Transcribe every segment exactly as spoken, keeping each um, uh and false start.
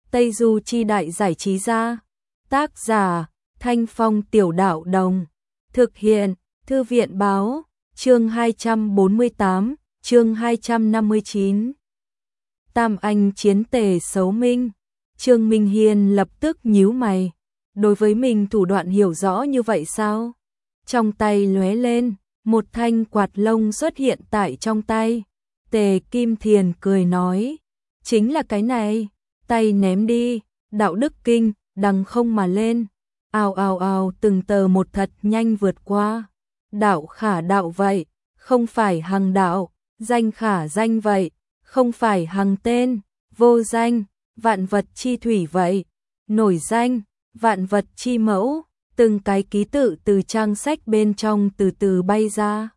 Tây Du Chi Đại Giải Trí Gia. Tác giả Thanh Phong Tiểu Đạo Đồng. Thực hiện Thư viện Báo. Chương hai trăm bốn mươi tám, chương hai trăm năm mươi chín. Tam Anh chiến tề xấu Minh. Trương Minh Hiên lập tức nhíu mày. Đối với mình thủ đoạn hiểu rõ như vậy sao? Trong tay lóe lên, một thanh quạt lông xuất hiện tại trong tay. Tề Kim Thiền cười nói, chính là cái này, tay ném đi, đạo đức kinh, đằng không mà lên. Ào ào ào, từng tờ một thật nhanh vượt qua. Đạo khả đạo vậy, không phải hằng đạo, danh khả danh vậy, không phải hằng tên, vô danh, vạn vật chi thủy vậy, nổi danh, vạn vật chi mẫu. Từng cái ký tự từ trang sách bên trong từ từ bay ra,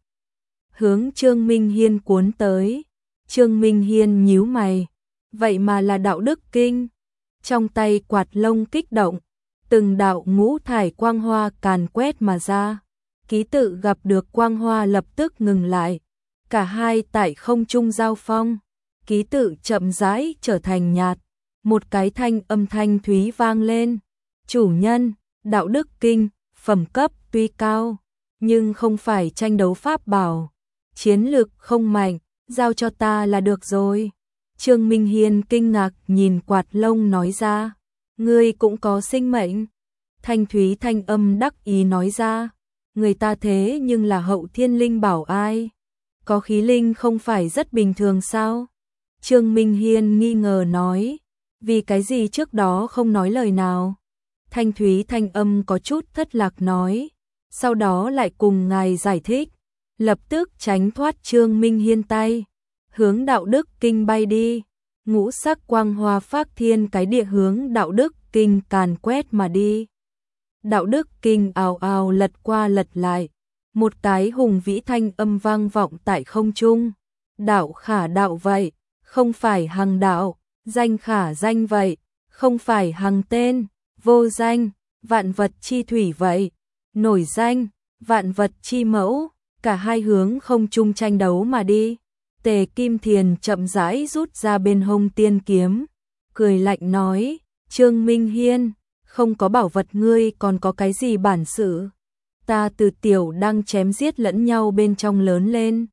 hướng Trương Minh Hiên cuốn tới. Trương Minh Hiên nhíu mày, vậy mà là đạo đức kinh. Trong tay quạt lông kích động, từng đạo ngũ thải quang hoa càn quét mà ra. Ký tự gặp được quang hoa lập tức ngừng lại, cả hai tại không trung giao phong. Ký tự chậm rãi trở thành nhạt, một cái thanh âm thanh thúy vang lên. Chủ nhân, đạo đức kinh, phẩm cấp tuy cao, nhưng không phải tranh đấu pháp bảo, chiến lực không mạnh, giao cho ta là được rồi. Trương Minh Hiên kinh ngạc nhìn quạt lông nói ra, ngươi cũng có sinh mệnh. Thanh thúy thanh âm đắc ý nói ra, người ta thế nhưng là hậu thiên linh bảo ai? Có khí linh không phải rất bình thường sao? Trương Minh Hiên nghi ngờ nói, vì cái gì trước đó không nói lời nào? Thanh thúy thanh âm có chút thất lạc nói, sau đó lại cùng ngài giải thích, lập tức tránh thoát Trương Minh Hiên tay, hướng đạo đức kinh bay đi. Ngũ sắc quang hoa phác thiên cái địa hướng đạo đức kinh càn quét mà đi. Đạo đức kinh ào ào lật qua lật lại, một cái hùng vĩ thanh âm vang vọng tại không trung. Đạo khả đạo vậy, không phải hằng đạo, danh khả danh vậy, không phải hằng tên, vô danh, vạn vật chi thủy vậy, nổi danh, vạn vật chi mẫu. Cả hai hướng không trung tranh đấu mà đi. Tề Kim Thiền chậm rãi rút ra bên hông tiên kiếm, cười lạnh nói, Trương Minh Hiên, không có bảo vật ngươi còn có cái gì bản sự? Ta từ tiểu đang chém giết lẫn nhau bên trong lớn lên,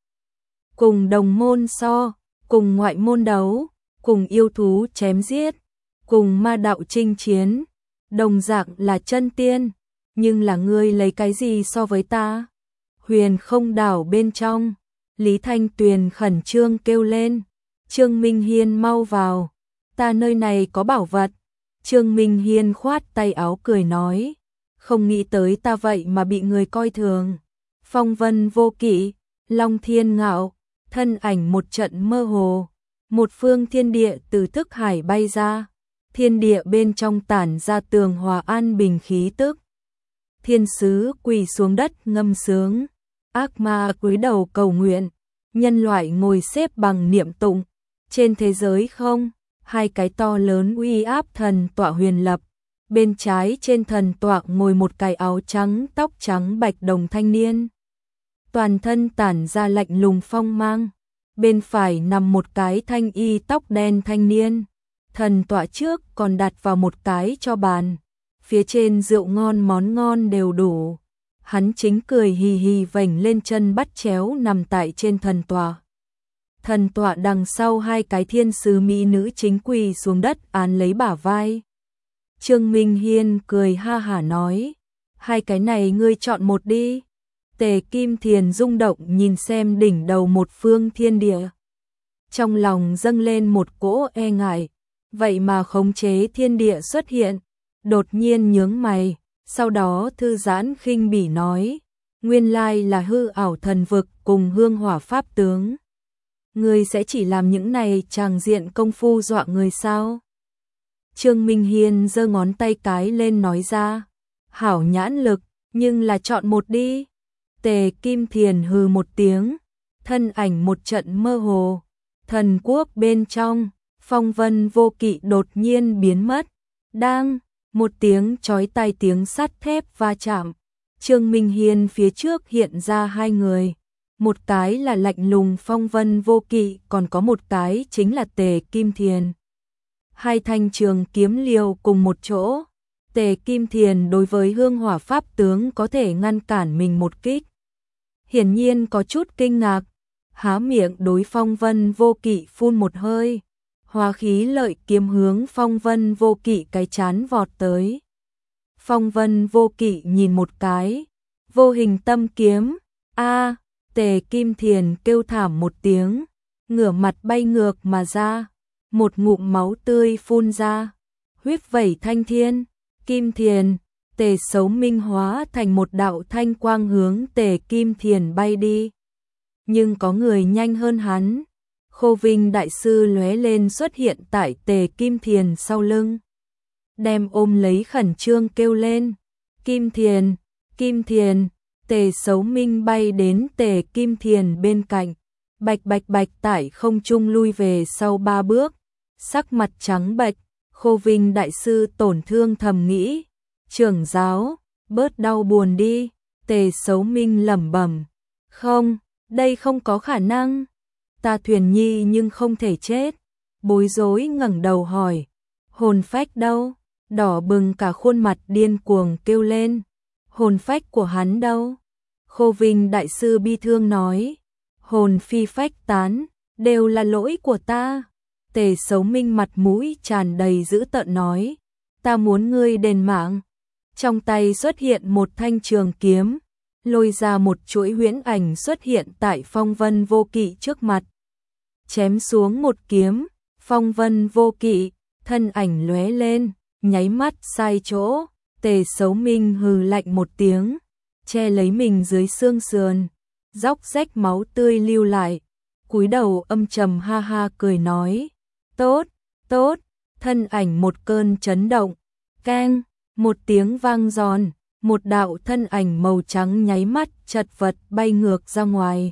cùng đồng môn so, cùng ngoại môn đấu, cùng yêu thú chém giết, cùng ma đạo chinh chiến, đồng dạng là chân tiên, nhưng là ngươi lấy cái gì so với ta? Huyền Không Đảo bên trong, Lý Thanh Tuyền khẩn trương kêu lên, Trương Minh Hiên mau vào, ta nơi này có bảo vật. Trương Minh Hiên khoát tay áo cười nói, không nghĩ tới ta vậy mà bị người coi thường. Phong vân vô kỵ, long thiên ngạo, thân ảnh một trận mơ hồ, một phương thiên địa từ thức hải bay ra, thiên địa bên trong tản ra tường hòa an bình khí tức. Thiên sứ quỳ xuống đất ngâm sướng, ác ma cúi đầu cầu nguyện, nhân loại ngồi xếp bằng niệm tụng. Trên thế giới không, hai cái to lớn uy áp thần tọa huyền lập, bên trái trên thần tọa ngồi một cái áo trắng tóc trắng bạch đồng thanh niên, toàn thân tản ra lạnh lùng phong mang. Bên phải nằm một cái thanh y tóc đen thanh niên, thần tọa trước còn đặt vào một cái cho bàn, phía trên rượu ngon món ngon đều đủ. Hắn chính cười hì hì vểnh lên chân bắt chéo nằm tại trên thần tọa. Thần tọa đằng sau hai cái thiên sứ mỹ nữ chính quỳ xuống đất án lấy bả vai. Trương Minh Hiên cười ha hả nói, hai cái này ngươi chọn một đi. Tề Kim Thiền rung động nhìn xem đỉnh đầu một phương thiên địa, trong lòng dâng lên một cỗ e ngại, vậy mà khống chế thiên địa xuất hiện. Đột nhiên nhướng mày, sau đó thư giãn khinh bỉ nói, nguyên lai là hư ảo thần vực cùng hương hỏa pháp tướng. Ngươi sẽ chỉ làm những này tràng diện công phu dọa người sao? Trương Minh Hiên giơ ngón tay cái lên nói ra, hảo nhãn lực, nhưng là chọn một đi. Tề Kim Thiền hừ một tiếng, thân ảnh một trận mơ hồ, thần quốc bên trong, phong vân vô kỵ đột nhiên biến mất. Đang một tiếng chói tai tiếng sắt thép va chạm, Trương Minh Hiên phía trước hiện ra hai người, một cái là lạnh lùng phong vân vô kỵ, còn có một cái chính là Tề Kim Thiền. Hai thanh trường kiếm liều cùng một chỗ. Tề Kim Thiền đối với hương hỏa pháp tướng có thể ngăn cản mình một kích. Hiển nhiên có chút kinh ngạc, há miệng đối Phong Vân Vô Kỵ phun một hơi. Hóa khí lợi kiếm hướng Phong Vân Vô Kỵ cái chán vọt tới. Phong Vân Vô Kỵ nhìn một cái, vô hình tâm kiếm, a, Tề Kim Thiền kêu thảm một tiếng, ngửa mặt bay ngược mà ra, một ngụm máu tươi phun ra, huyết vẩy thanh thiên. Kim Thiền, Tề Sấu Minh hóa thành một đạo thanh quang hướng Tề Kim Thiền bay đi. Nhưng có người nhanh hơn hắn. Khô Vinh đại sư lóe lên xuất hiện tại Tề Kim Thiền sau lưng. Đem ôm lấy khẩn trương kêu lên. Kim Thiền, Kim Thiền, Tề Sấu Minh bay đến Tề Kim Thiền bên cạnh. Bạch bạch bạch tại không trung lui về sau ba bước. Sắc mặt trắng bệch. Khô Vinh đại sư tổn thương thầm nghĩ, trưởng giáo, bớt đau buồn đi. Tề Sấu Minh lẩm bẩm, không, đây không có khả năng, ta Thuyền Nhi nhưng không thể chết. Bối rối ngẩng đầu hỏi, hồn phách đâu? Đỏ bừng cả khuôn mặt điên cuồng kêu lên, hồn phách của hắn đâu? Khô Vinh đại sư bi thương nói, hồn phi phách tán, đều là lỗi của ta. Tề Sấu Minh mặt mũi tràn đầy dữ tợn nói, ta muốn ngươi đền mạng. Trong tay xuất hiện một thanh trường kiếm, lôi ra một chuỗi huyễn ảnh xuất hiện tại Phong Vân Vô Kỵ trước mặt. Chém xuống một kiếm, Phong Vân Vô Kỵ, thân ảnh lóe lên, nháy mắt sai chỗ. Tề Sấu Minh hừ lạnh một tiếng, che lấy mình dưới xương sườn, róc rách máu tươi lưu lại, cúi đầu âm trầm ha ha cười nói, tốt, tốt, thân ảnh một cơn chấn động, keng, một tiếng vang giòn, một đạo thân ảnh màu trắng nháy mắt chật vật bay ngược ra ngoài.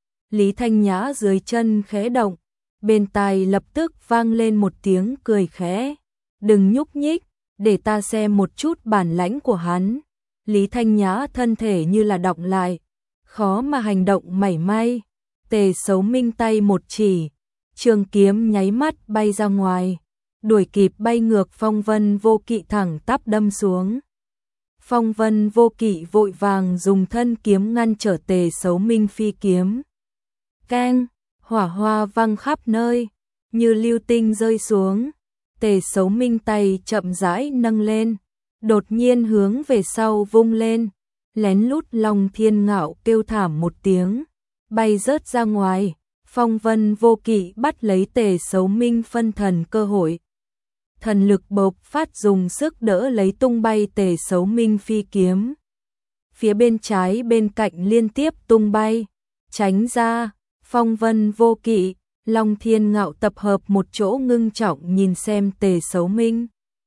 Lý Thanh Nhã dưới chân khẽ động, bên tai lập tức vang lên một tiếng cười khẽ, đừng nhúc nhích, để ta xem một chút bản lãnh của hắn. Lý Thanh Nhã thân thể như là đọng lại, khó mà hành động mảy may. Tề Sấu Minh tay một chỉ, trường kiếm nháy mắt bay ra ngoài, đuổi kịp bay ngược Phong Vân Vô Kỵ thẳng tắp đâm xuống. Phong Vân Vô Kỵ vội vàng dùng thân kiếm ngăn trở Tề Sấu Minh phi kiếm. Keng, hỏa hoa văng khắp nơi, như lưu tinh rơi xuống. Tề Sấu Minh tay chậm rãi nâng lên, đột nhiên hướng về sau vung lên, lén lút Long Thiên Ngạo kêu thảm một tiếng, bay rớt ra ngoài. Phong Vân Vô Kỵ bắt lấy Tề Sấu Minh phân thần cơ hội, thần lực bộc phát dùng sức đỡ lấy tung bay Tề Sấu Minh phi kiếm. Phía bên trái bên cạnh liên tiếp tung bay, tránh ra. Phong Vân Vô Kỵ, Long Thiên Ngạo tập hợp một chỗ ngưng trọng nhìn xem Tề Sấu Minh.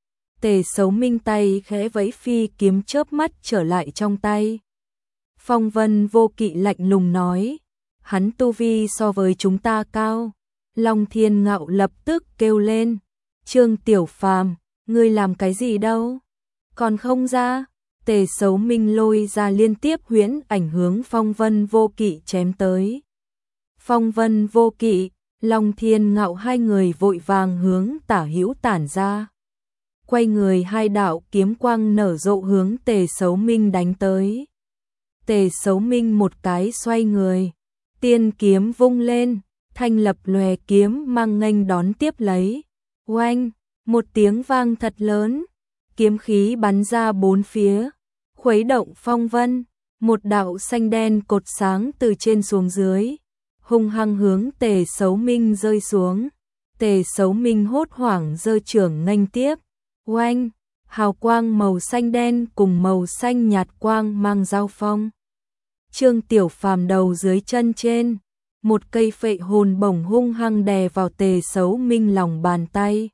Tề Sấu Minh tay khẽ vẫy phi kiếm chớp mắt trở lại trong tay. Phong Vân Vô Kỵ lạnh lùng nói, hắn tu vi so với chúng ta cao. Long Thiên Ngạo lập tức kêu lên, Trương Tiểu Phàm, ngươi làm cái gì đâu? Còn không ra. Tề Sấu Minh lôi ra liên tiếp huyễn ảnh hướng Phong Vân Vô Kỵ chém tới. Phong Vân Vô Kỵ, Long Thiên Ngạo hai người vội vàng hướng tả hữu tản ra. Quay người hai đạo kiếm quang nở rộ hướng Tề Sấu Minh đánh tới. Tề Sấu Minh một cái xoay người, tiên kiếm vung lên, thanh lập lòe kiếm mang nghênh đón tiếp lấy. Oanh, một tiếng vang thật lớn, kiếm khí bắn ra bốn phía, khuấy động phong vân, một đạo xanh đen cột sáng từ trên xuống dưới, hung hăng hướng Tề Sấu Minh rơi xuống. Tề Sấu Minh hốt hoảng giơ trưởng nghênh tiếp. Oanh, hào quang màu xanh đen cùng màu xanh nhạt quang mang giao phong. Trương Tiểu Phàm đầu dưới chân trên, một cây phệ hồn bổng hung hăng đè vào Tề Sấu Minh lòng bàn tay.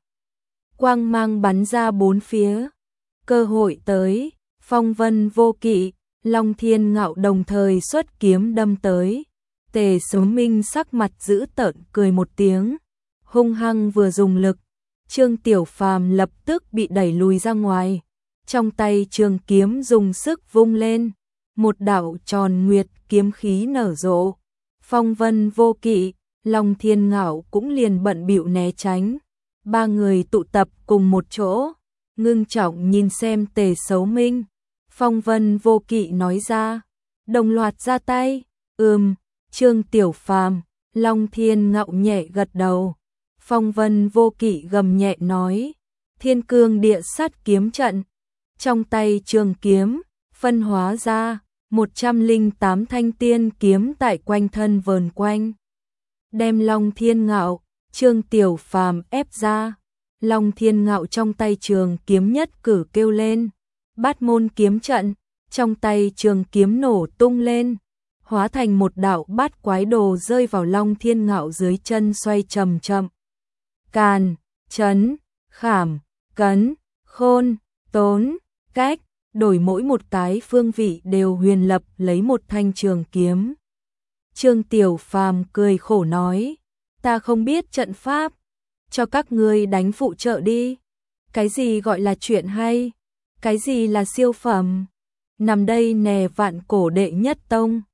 Quang mang bắn ra bốn phía. Cơ hội tới, Phong Vân Vô Kỵ, Long Thiên Ngạo đồng thời xuất kiếm đâm tới. Tề Sấu Minh sắc mặt dữ tợn cười một tiếng, hung hăng vừa dùng lực, Trương Tiểu Phàm lập tức bị đẩy lùi ra ngoài. Trong tay trường kiếm dùng sức vung lên, một đạo tròn nguyệt kiếm khí nở rộ. Phong Vân Vô Kỵ, Long Thiên Ngạo cũng liền bận bịu né tránh. Ba người tụ tập cùng một chỗ, ngưng trọng nhìn xem Tề Sấu Minh. Phong Vân Vô Kỵ nói ra, đồng loạt ra tay. Ừm, Trương Tiểu Phàm, Long Thiên Ngạo nhẹ gật đầu. Phong Vân Vô Kỵ gầm nhẹ nói, Thiên Cương Địa Sát kiếm trận. Trong tay trường kiếm, phân hóa ra một trăm linh tám thanh tiên kiếm tại quanh thân vờn quanh. Đem Long Thiên Ngạo, Trương Tiểu Phàm ép ra. Long Thiên Ngạo trong tay trường kiếm nhất cử kêu lên. Bát môn kiếm trận, trong tay trường kiếm nổ tung lên. Hóa thành một đạo bát quái đồ rơi vào Long Thiên Ngạo dưới chân xoay chậm chậm. Càn, chấn, khảm, cấn, khôn, tốn, cách, đổi mỗi một cái phương vị đều huyền lập lấy một thanh trường kiếm. Trương Tiểu Phàm cười khổ nói, ta không biết trận pháp, cho các ngươi đánh phụ trợ đi. Cái gì gọi là chuyện hay? Cái gì là siêu phẩm? Nằm đây nè vạn cổ đệ nhất tông.